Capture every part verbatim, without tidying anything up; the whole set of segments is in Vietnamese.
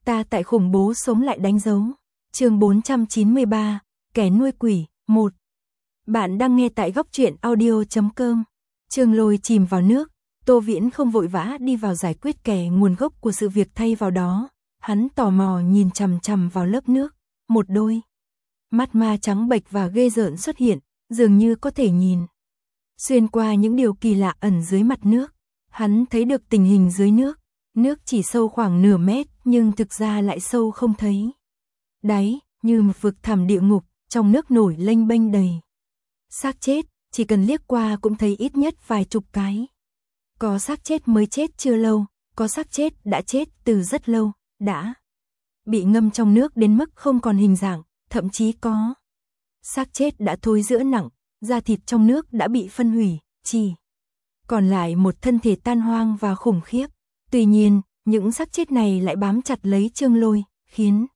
Ta tại khủng bố sống lại đánh dấu. Chương bốn trăm chín mươi ba, kẻ nuôi quỷ, một. Bạn đang nghe tại góc truyện audio chấm com. Trương Lôi chìm vào nước, Tô Viễn không vội vã đi vào giải quyết kẻ nguồn gốc của sự việc, thay vào đó, hắn tò mò nhìn chằm chằm vào lớp nước, một đôi mắt ma trắng bệch và ghê rợn xuất hiện, dường như có thể nhìn xuyên qua những điều kỳ lạ ẩn dưới mặt nước. Hắn thấy được tình hình dưới nước, nước chỉ sâu khoảng nửa mét nhưng thực ra lại sâu không thấy đáy, như một vực thẳm địa ngục, trong nước nổi lênh bênh đầy xác chết, chỉ cần liếc qua cũng thấy ít nhất vài chục cái. Có xác chết mới chết chưa lâu, có xác chết đã chết từ rất lâu, đã bị ngâm trong nước đến mức không còn hình dạng, thậm chí có xác chết đã thối rữa nặng, da thịt trong nước đã bị phân hủy, chỉ còn lại một thân thể tan hoang và khủng khiếp. Tuy nhiên, những xác chết này lại bám chặt lấy Trương Lôi, khiến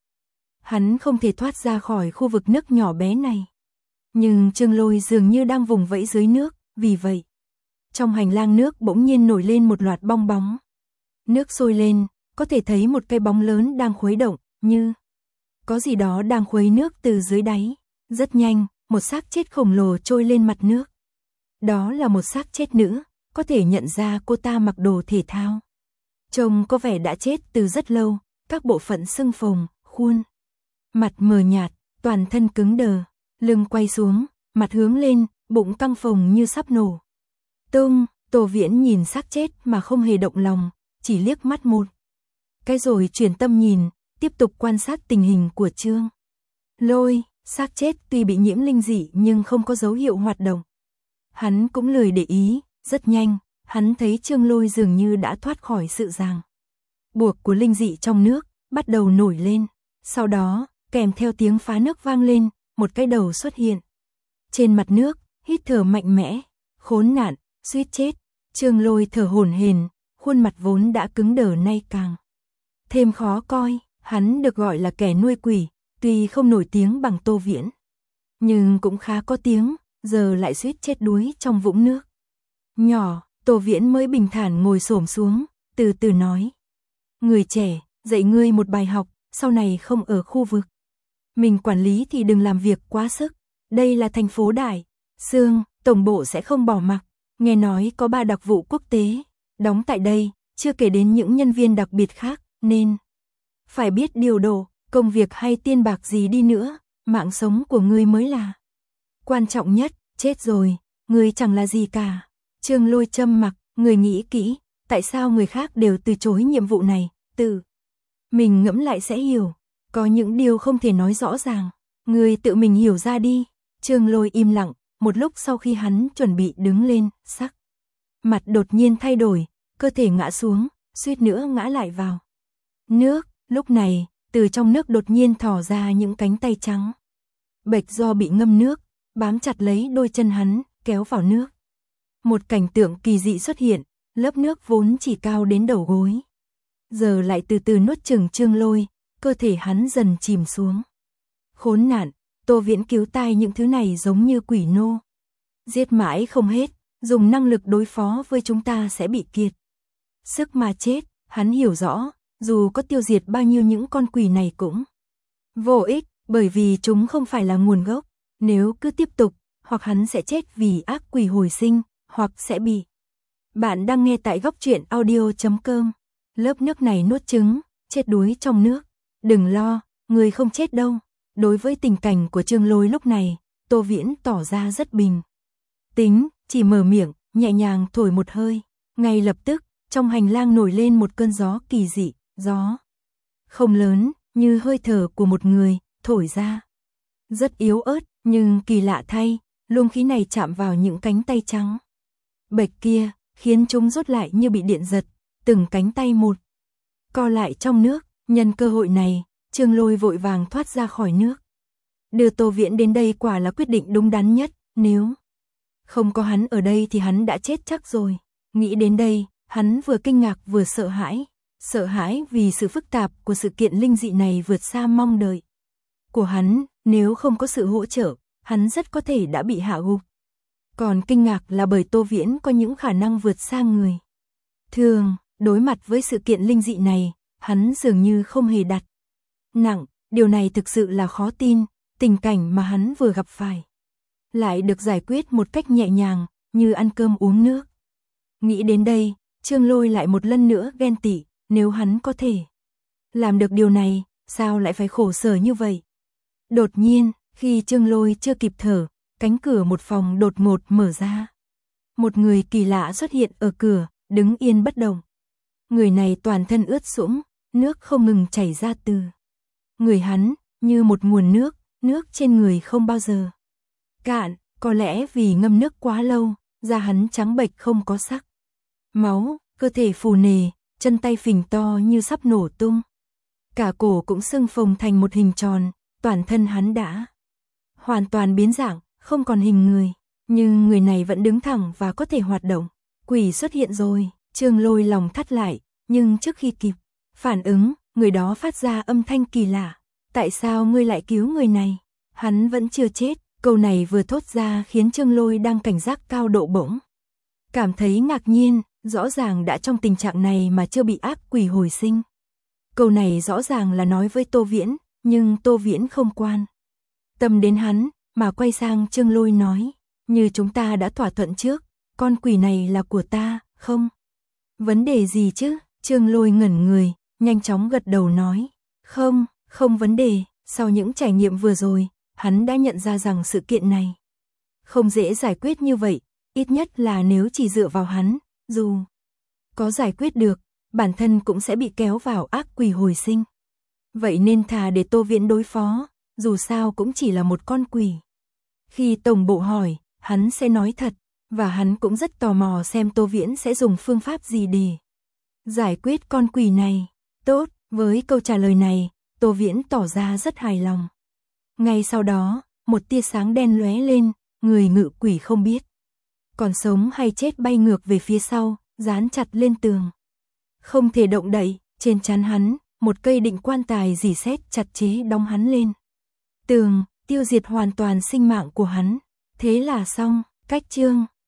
hắn không thể thoát ra khỏi khu vực nước nhỏ bé này. Nhưng Trương Lôi dường như đang vùng vẫy dưới nước, vì vậy, trong hành lang nước bỗng nhiên nổi lên một loạt bong bóng. Nước sôi lên, có thể thấy một cái bóng lớn đang khuấy động, như có gì đó đang khuấy nước từ dưới đáy. Rất nhanh, một xác chết khổng lồ trôi lên mặt nước. Đó là một xác chết nữ, có thể nhận ra cô ta mặc đồ thể thao. Trông có vẻ đã chết từ rất lâu, các bộ phận sưng phồng, khuôn mặt mờ nhạt, toàn thân cứng đờ, lưng quay xuống, mặt hướng lên, bụng căng phồng như sắp nổ tung. Tô Viễn nhìn xác chết mà không hề động lòng, chỉ liếc mắt một cái rồi chuyển tâm nhìn, tiếp tục quan sát tình hình của Trương Lôi. Xác chết tuy bị nhiễm linh dị nhưng không có dấu hiệu hoạt động. Hắn cũng lười để ý, rất nhanh, hắn thấy Trương Lôi dường như đã thoát khỏi sự ràng buộc của linh dị trong nước, bắt đầu nổi lên. Sau đó, kèm theo tiếng phá nước vang lên, một cái đầu xuất hiện trên mặt nước, hít thở mạnh mẽ. Khốn nạn, suýt chết. Trương Lôi thở hổn hển, khuôn mặt vốn đã cứng đờ nay càng thêm khó coi. Hắn được gọi là kẻ nuôi quỷ, tuy không nổi tiếng bằng Tô Viễn, nhưng cũng khá có tiếng, giờ lại suýt chết đuối trong vũng nước nhỏ. Tô Viễn mới bình thản ngồi xổm xuống, từ từ nói: "Người trẻ, dạy ngươi một bài học, sau này không ở khu vực mình quản lý thì đừng làm việc quá sức. Đây là thành phố Đại Sương, tổng bộ sẽ không bỏ mặc. Nghe nói có ba đặc vụ quốc tế đóng tại đây, chưa kể đến những nhân viên đặc biệt khác, nên phải biết điều độ. Công việc hay tiền bạc gì đi nữa, mạng sống của ngươi mới là quan trọng nhất. Chết rồi, ngươi chẳng là gì cả." Trương Lôi trầm mặc, người nghĩ kỹ, tại sao người khác đều từ chối nhiệm vụ này, tự mình ngẫm lại sẽ hiểu. Có những điều không thể nói rõ ràng, ngươi tự mình hiểu ra đi. Trương Lôi im lặng, một lúc sau khi hắn chuẩn bị đứng lên, sắc mặt đột nhiên thay đổi, cơ thể ngã xuống, suýt nữa ngã lại vào nước. Lúc này, từ trong nước đột nhiên thò ra những cánh tay trắng bệch do bị ngâm nước, bám chặt lấy đôi chân hắn, kéo vào nước. Một cảnh tượng kỳ dị xuất hiện, lớp nước vốn chỉ cao đến đầu gối, giờ lại từ từ nuốt chửng Trương Lôi, cơ thể hắn dần chìm xuống. Khốn nạn, Tô Viễn cứu tai những thứ này giống như quỷ nô, giết mãi không hết, dùng năng lực đối phó với chúng ta sẽ bị kiệt sức mà chết. Hắn hiểu rõ, dù có tiêu diệt bao nhiêu những con quỷ này cũng vô ích, bởi vì chúng không phải là nguồn gốc. Nếu cứ tiếp tục, hoặc hắn sẽ chết vì ác quỷ hồi sinh, hoặc sẽ bị. Bạn đang nghe tại góc truyện audio chấm com. Lớp nước này nuốt trứng, chết đuối trong nước. Đừng lo, người không chết đâu. Đối với tình cảnh của Trương Lôi lúc này, Tô Viễn tỏ ra rất bình tĩnh, chỉ mở miệng, nhẹ nhàng thổi một hơi. Ngay lập tức, trong hành lang nổi lên một cơn gió kỳ dị, gió không lớn, như hơi thở của một người, thổi ra. Rất yếu ớt, nhưng kỳ lạ thay, luồng khí này chạm vào những cánh tay trắng bệch kia, khiến chúng rút lại như bị điện giật, từng cánh tay một co lại trong nước. Nhân cơ hội này, Trương Lôi vội vàng thoát ra khỏi nước. Đưa Tô Viễn đến đây quả là quyết định đúng đắn nhất, nếu không có hắn ở đây thì hắn đã chết chắc rồi. Nghĩ đến đây, hắn vừa kinh ngạc vừa sợ hãi. Sợ hãi vì sự phức tạp của sự kiện linh dị này vượt xa mong đợi của hắn, nếu không có sự hỗ trợ, hắn rất có thể đã bị hạ gục. Còn kinh ngạc là bởi Tô Viễn có những khả năng vượt xa người thường. Đối mặt với sự kiện linh dị này, hắn dường như không hề đặt nặng, điều này thực sự là khó tin, tình cảnh mà hắn vừa gặp phải lại được giải quyết một cách nhẹ nhàng, như ăn cơm uống nước. Nghĩ đến đây, Trương Lôi lại một lần nữa ghen tị, nếu hắn có thể làm được điều này, sao lại phải khổ sở như vậy? Đột nhiên, khi Trương Lôi chưa kịp thở, cánh cửa một phòng đột ngột mở ra. Một người kỳ lạ xuất hiện ở cửa, đứng yên bất động. Người này toàn thân ướt sũng, nước không ngừng chảy ra từ người hắn, như một nguồn nước, nước trên người không bao giờ cạn, có lẽ vì ngâm nước quá lâu, da hắn trắng bệch không có sắc máu, cơ thể phù nề, chân tay phình to như sắp nổ tung. Cả cổ cũng sưng phồng thành một hình tròn, toàn thân hắn đã hoàn toàn biến dạng, không còn hình người, nhưng người này vẫn đứng thẳng và có thể hoạt động. Quỷ xuất hiện rồi, Trương Lôi lòng thắt lại, nhưng trước khi kịp phản ứng, người đó phát ra âm thanh kỳ lạ. Tại sao ngươi lại cứu người này? Hắn vẫn chưa chết. Câu này vừa thốt ra khiến Trương Lôi đang cảnh giác cao độ bỗng cảm thấy ngạc nhiên, rõ ràng đã trong tình trạng này mà chưa bị ác quỷ hồi sinh. Câu này rõ ràng là nói với Tô Viễn, nhưng Tô Viễn không quan tâm đến hắn, mà quay sang Trương Lôi nói, như chúng ta đã thỏa thuận trước, con quỷ này là của ta, không? Vấn đề gì chứ? Trương Lôi ngẩn người, nhanh chóng gật đầu nói, không, không vấn đề. Sau những trải nghiệm vừa rồi, hắn đã nhận ra rằng sự kiện này không dễ giải quyết như vậy, ít nhất là nếu chỉ dựa vào hắn, dù có giải quyết được, bản thân cũng sẽ bị kéo vào ác quỷ hồi sinh. Vậy nên thà để Tô Viễn đối phó, dù sao cũng chỉ là một con quỷ. Khi tổng bộ hỏi, hắn sẽ nói thật, và hắn cũng rất tò mò xem Tô Viễn sẽ dùng phương pháp gì để giải quyết con quỷ này. Tốt, với câu trả lời này, Tô Viễn tỏ ra rất hài lòng. Ngay sau đó, một tia sáng đen lóe lên, người ngự quỷ không biết còn sống hay chết bay ngược về phía sau, dán chặt lên tường. Không thể động đậy, trên trán hắn, một cây định quan tài rỉ sét chặt chế đóng hắn lên tường, tiêu diệt hoàn toàn sinh mạng của hắn. Thế là xong, cách chương